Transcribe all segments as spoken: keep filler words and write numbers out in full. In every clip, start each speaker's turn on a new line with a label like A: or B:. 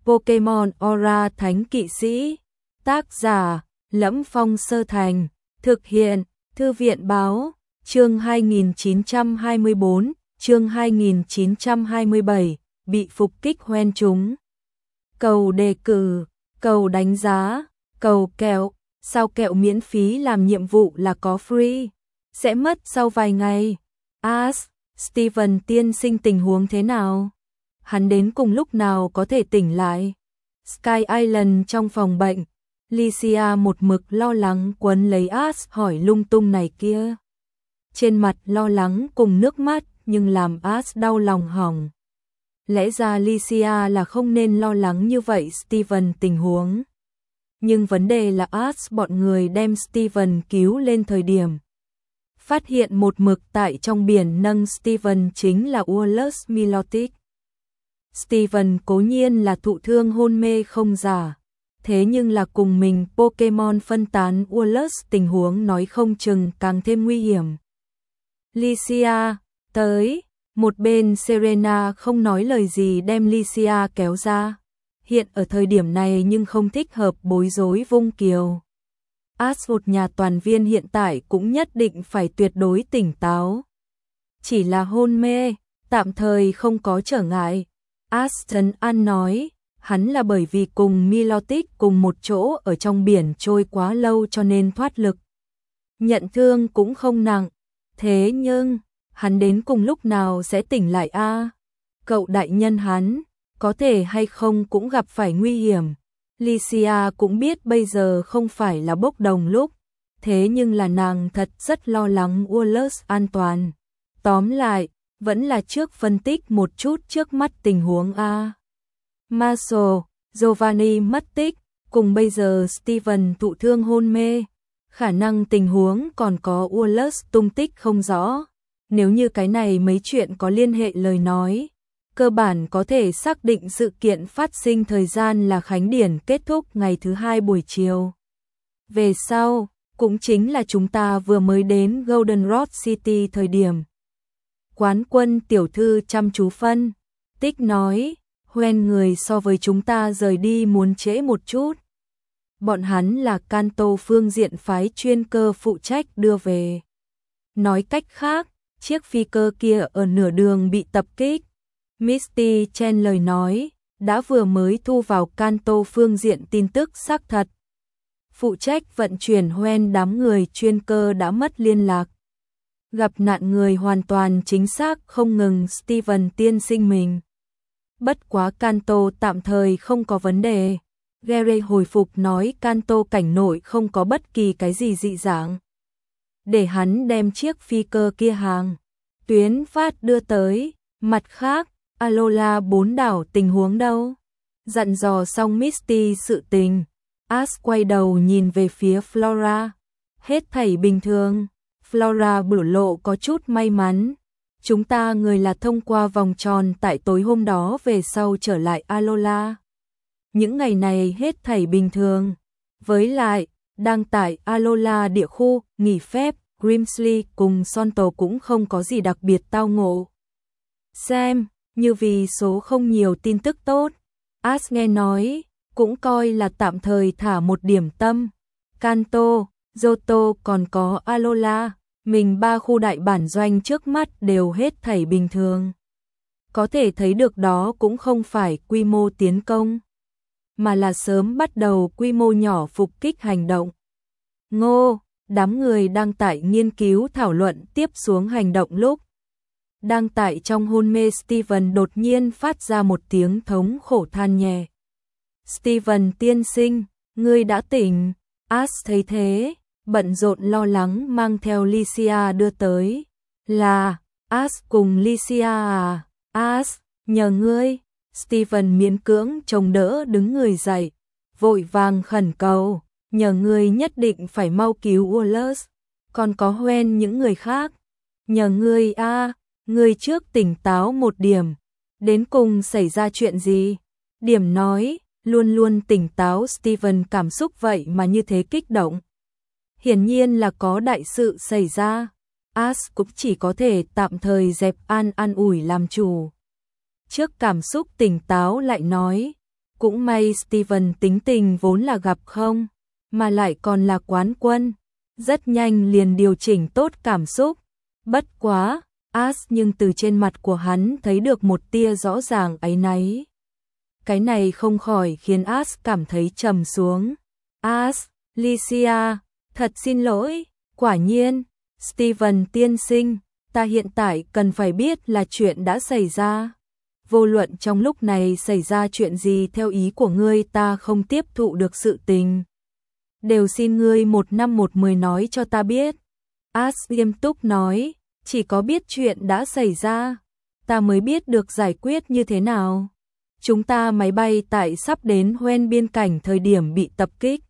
A: Pokemon Aura Thánh Kỵ Sĩ. Tác giả: Lẫm Phong Sơ Thành. Thực hiện: Thư viện Báo. Chương hai nghìn chín trăm hai mươi bốn, chương hai nghìn chín trăm hai mươi bảy, bị phục kích hoen chúng. Cầu đề cử, cầu đánh giá, cầu kẹo, sao kẹo miễn phí làm nhiệm vụ là có free, sẽ mất sau vài ngày. Ash, Steven tiên sinh tình huống thế nào? Hắn đến cùng lúc nào có thể tỉnh lại? Sky Island trong phòng bệnh, Lycia một mực lo lắng quấn lấy Ash hỏi lung tung này kia. Trên mặt lo lắng cùng nước mắt nhưng làm Ash đau lòng hỏng. Lẽ ra Lycia là không nên lo lắng như vậy Steven tình huống. Nhưng vấn đề là Ash bọn người đem Steven cứu lên thời điểm phát hiện một mực tại trong biển nâng Steven chính là Wallace Milotic. Steven cố nhiên là thụ thương hôn mê không giả, thế nhưng là cùng mình Pokemon phân tán Wallace tình huống nói không chừng càng thêm nguy hiểm. Lycia, tới, một bên Serena không nói lời gì đem Lycia kéo ra. Hiện ở thời điểm này nhưng không thích hợp bối rối vung kiều. Ash một nhà toàn viên hiện tại cũng nhất định phải tuyệt đối tỉnh táo. Chỉ là hôn mê, tạm thời không có trở ngại. Ash trấn an nói, hắn là bởi vì cùng Milotic cùng một chỗ ở trong biển trôi quá lâu cho nên thoát lực. Nhận thương cũng không nặng, thế nhưng, hắn đến cùng lúc nào sẽ tỉnh lại a? À? Cậu đại nhân hắn, có thể hay không cũng gặp phải nguy hiểm. Lycia cũng biết bây giờ không phải là bốc đồng lúc, thế nhưng là nàng thật rất lo lắng Wallace an toàn. Tóm lại, vẫn là trước phân tích một chút trước mắt tình huống a. Marshall, Giovanni mất tích, cùng bây giờ Steven thụ thương hôn mê, khả năng tình huống còn có Wallace tung tích không rõ. Nếu như cái này mấy chuyện có liên hệ lời nói, cơ bản có thể xác định sự kiện phát sinh thời gian là khánh điển kết thúc ngày thứ hai buổi chiều. Về sau, cũng chính là chúng ta vừa mới đến Golden Road City thời điểm. Quán quân tiểu thư chăm chú phân tích nói, hoen người so với chúng ta rời đi muốn trễ một chút. Bọn hắn là Kanto phương diện phái chuyên cơ phụ trách đưa về. Nói cách khác, chiếc phi cơ kia ở nửa đường bị tập kích. Misty Chen lời nói, đã vừa mới thu vào Kanto phương diện tin tức xác thật. Phụ trách vận chuyển hoen đám người chuyên cơ đã mất liên lạc. Gặp nạn người hoàn toàn chính xác không ngừng Steven tiên sinh mình. Bất quá Kanto tạm thời không có vấn đề. Gary hồi phục nói Kanto cảnh nội không có bất kỳ cái gì dị dạng. Để hắn đem chiếc phi cơ kia hàng tuyến phát đưa tới. Mặt khác, Alola bốn đảo tình huống đâu? Dặn dò xong Misty sự tình, Ash quay đầu nhìn về phía Flora. Hết thảy bình thường. Flora biểu lộ có chút may mắn. Chúng ta người là thông qua vòng tròn tại tối hôm đó về sau trở lại Alola. Những ngày này hết thảy bình thường. Với lại, đang tại Alola địa khu, nghỉ phép, Grimsley cùng Sonto cũng không có gì đặc biệt tao ngộ. Xem, như vì số không nhiều tin tức tốt. Ash nghe nói, cũng coi là tạm thời thả một điểm tâm. Kanto, Johto còn có Alola, mình ba khu đại bản doanh trước mắt đều hết thảy bình thường. Có thể thấy được đó cũng không phải quy mô tiến công, mà là sớm bắt đầu quy mô nhỏ phục kích hành động. Ngô, đám người đang tại nghiên cứu thảo luận tiếp xuống hành động lúc. Đang tại trong hôn mê Steven đột nhiên phát ra một tiếng thống khổ than nhẹ. Steven tiên sinh, ngươi đã tỉnh. Ash thấy thế, bận rộn lo lắng mang theo Lycia đưa tới. Là, Ash cùng Lycia à? Ash, nhờ ngươi. Steven miễn cưỡng chống đỡ đứng người dậy, vội vàng khẩn cầu, nhờ ngươi nhất định phải mau cứu Wallace, còn có hoen những người khác. Nhờ ngươi a, à, ngươi trước tỉnh táo một điểm, đến cùng xảy ra chuyện gì? Điểm nói, luôn luôn tỉnh táo Steven cảm xúc vậy mà như thế kích động. Hiển nhiên là có đại sự xảy ra. Ash cũng chỉ có thể tạm thời dẹp an an ủi làm chủ. Trước cảm xúc tỉnh táo lại nói, Cũng may Steven tính tình vốn là gặp không, mà lại còn là quán quân, rất nhanh liền điều chỉnh tốt cảm xúc. Bất quá, As nhưng từ trên mặt của hắn thấy được một tia rõ ràng áy náy. Cái này không khỏi khiến As cảm thấy trầm xuống. As, Lycia, thật xin lỗi, quả nhiên, Steven tiên sinh, ta hiện tại cần phải biết là chuyện đã xảy ra. Vô luận trong lúc này xảy ra chuyện gì theo ý của ngươi ta không tiếp thụ được sự tình. Đều xin ngươi một năm một mười nói cho ta biết. As nghiêm túc nói, chỉ có biết chuyện đã xảy ra, ta mới biết được giải quyết như thế nào. Chúng ta máy bay tại sắp đến Hoen biên cảnh thời điểm bị tập kích.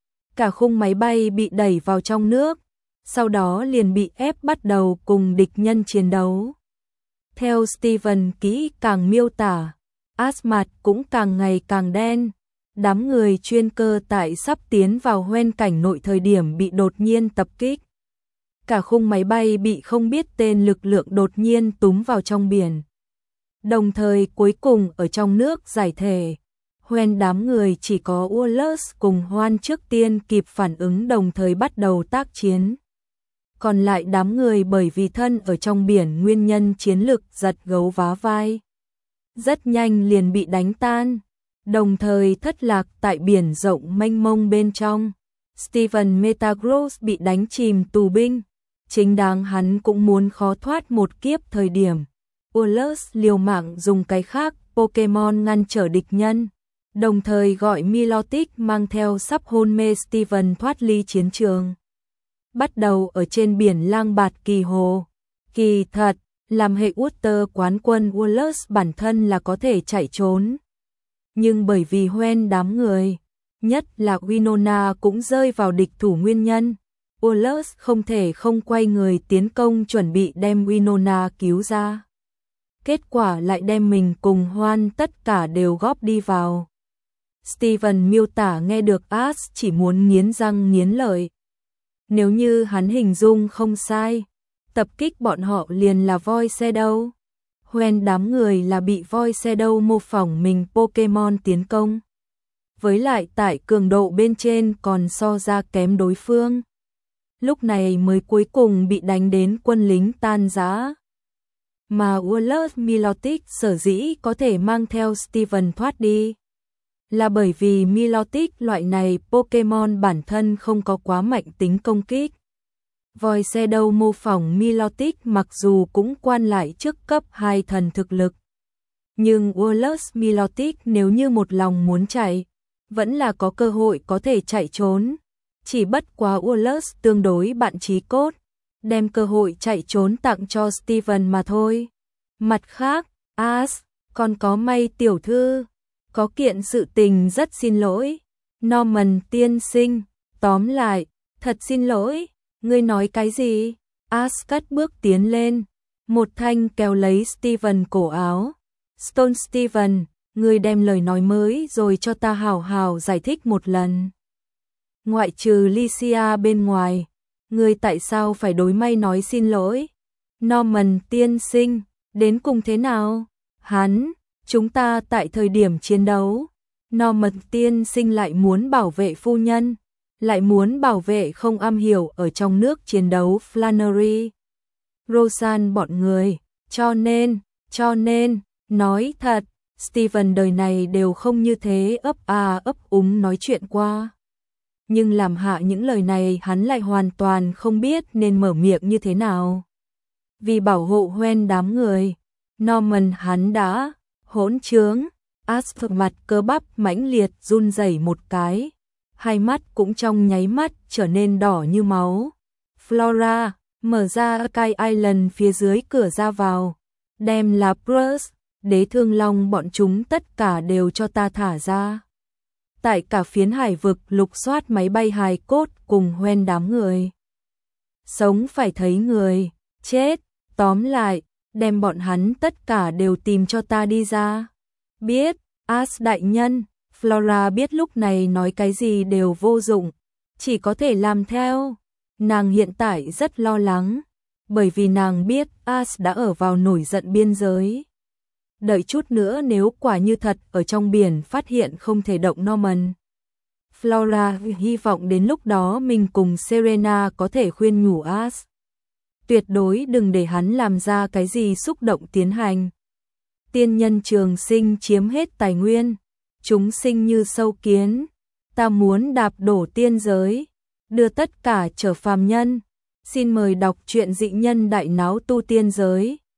A: Cả khung máy bay bị đẩy vào trong nước, sau đó liền bị ép bắt đầu cùng địch nhân chiến đấu. Theo Steven kỹ càng miêu tả, As mặt cũng càng ngày càng đen. Đám người chuyên cơ tại sắp tiến vào Hoen cảnh nội thời điểm bị đột nhiên tập kích. Cả khung máy bay bị không biết tên lực lượng đột nhiên túm vào trong biển. Đồng thời cuối cùng ở trong nước giải thể. Hoen đám người chỉ có Wallace cùng Hoan trước tiên kịp phản ứng đồng thời bắt đầu tác chiến. Còn lại đám người bởi vì thân ở trong biển nguyên nhân chiến lực giật gấu vá vai. Rất nhanh liền bị đánh tan, đồng thời thất lạc tại biển rộng mênh mông bên trong. Steven Metagross bị đánh chìm tù binh, chính đáng hắn cũng muốn khó thoát một kiếp thời điểm. Wallace liều mạng dùng cái khác Pokemon ngăn trở địch nhân, đồng thời gọi Milotic mang theo sắp hôn mê Steven thoát ly chiến trường. Bắt đầu ở trên biển lang bạt kỳ hồ. Kỳ thật, làm hệ Water quán quân Wallace bản thân là có thể chạy trốn. Nhưng bởi vì Hoen đám người, nhất là Winona cũng rơi vào địch thủ nguyên nhân, Wallace không thể không quay người tiến công chuẩn bị đem Winona cứu ra. Kết quả lại đem mình cùng Hoan tất cả đều góp đi vào. Steven miêu tả nghe được As chỉ muốn nghiến răng nghiến lợi. Nếu như hắn hình dung không sai, tập kích bọn họ liền là voi xe đâu. Hoen đám người là bị voi xe đâu mô phỏng mình Pokemon tiến công. Với lại tại cường độ bên trên còn so ra kém đối phương. Lúc này mới cuối cùng bị đánh đến quân lính tan rã. Mà Wallace Milotic sở dĩ có thể mang theo Steven thoát đi, là bởi vì Milotic loại này Pokemon bản thân không có quá mạnh tính công kích. Voi xe đâu mô phỏng Milotic mặc dù cũng quan lại trước cấp hai thần thực lực. Nhưng Wallace Milotic nếu như một lòng muốn chạy, vẫn là có cơ hội có thể chạy trốn. Chỉ bất quá Wallace tương đối bạn chí cốt, đem cơ hội chạy trốn tặng cho Steven mà thôi. Mặt khác, As, còn có May tiểu thư, có kiện sự tình rất xin lỗi. Norman tiên sinh, tóm lại, thật xin lỗi, ngươi nói cái gì? As cất bước tiến lên, một thanh kéo lấy Steven cổ áo. Stone Steven, ngươi đem lời nói mới rồi cho ta hào hào giải thích một lần. Ngoại trừ Lycia bên ngoài, ngươi tại sao phải đối May nói xin lỗi? Norman tiên sinh, đến cùng thế nào? Hắn, chúng ta tại thời điểm chiến đấu, Norman tiên sinh lại muốn bảo vệ phu nhân, lại muốn bảo vệ không am hiểu ở trong nước chiến đấu Flannery, Roseanne bọn người, cho nên, cho nên, nói thật, Steven đời này đều không như thế ấp à ấp úng nói chuyện qua. Nhưng làm hạ những lời này hắn lại hoàn toàn không biết nên mở miệng như thế nào. Vì bảo hộ Hoen đám người, Norman hắn đã hỗn trướng. As mặt cơ bắp mãnh liệt run rẩy một cái, hai mắt cũng trong nháy mắt trở nên đỏ như máu. Flora, mở ra Sky Island phía dưới cửa ra vào, đem là Bruce, đế thương long bọn chúng tất cả đều cho ta thả ra. Tại cả phiến hải vực lục soát máy bay hài cốt cùng Hoen đám người. Sống phải thấy người, chết, tóm lại, đem bọn hắn tất cả đều tìm cho ta đi ra. Biết, As đại nhân, Flora biết lúc này nói cái gì đều vô dụng, chỉ có thể làm theo. Nàng hiện tại rất lo lắng, bởi vì nàng biết As đã ở vào nổi giận biên giới. đợi chút nữa nếu quả như thật ở trong biển phát hiện không thể động Norman Flora, hy vọng đến lúc đó mình cùng Serena có thể khuyên nhủ Ash. Tuyệt đối đừng để hắn làm ra cái gì xúc động tiến hành. Tiên nhân trường sinh chiếm hết tài nguyên, chúng sinh như sâu kiến, ta muốn đạp đổ tiên giới, đưa tất cả trở phàm nhân. Xin mời đọc truyện Dị Nhân Đại Náo Tu Tiên Giới.